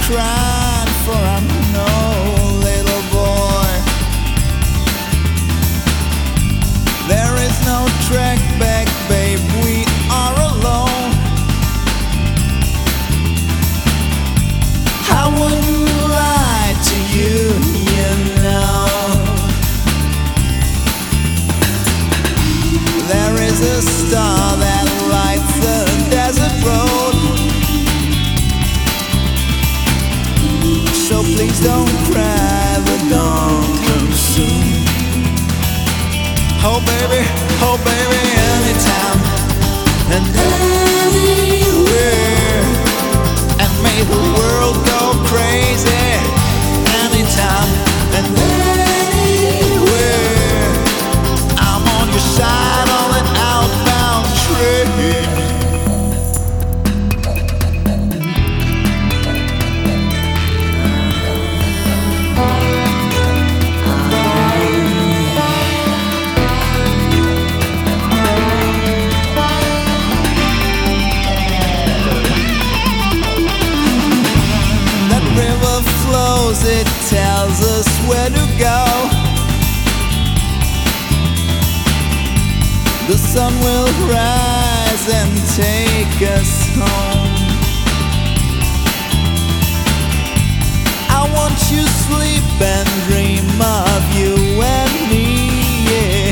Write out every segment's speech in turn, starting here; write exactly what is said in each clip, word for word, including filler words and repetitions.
crying, for I'm no little boy. There is no track back, babe, we are alone. I wouldn't lie to you, you know. There is a star that lights the desert road. So please don't cry, the dawn comes soon. Oh baby, oh baby, anytime and anywhere, and may the world go crazy. Anytime and anywhere, I'm on your side on an outbound train. It tells us where to go. The sun will rise and take us home. I want you sleep and dream of you and me, yeah.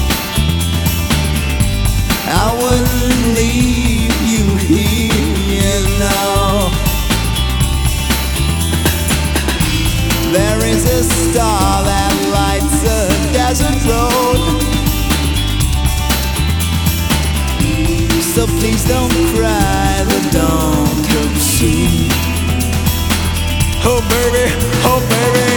I wouldn't leave you here, you know. There is a star that lights a desert road. So please don't cry, the dawn comes soon. Oh baby, oh baby,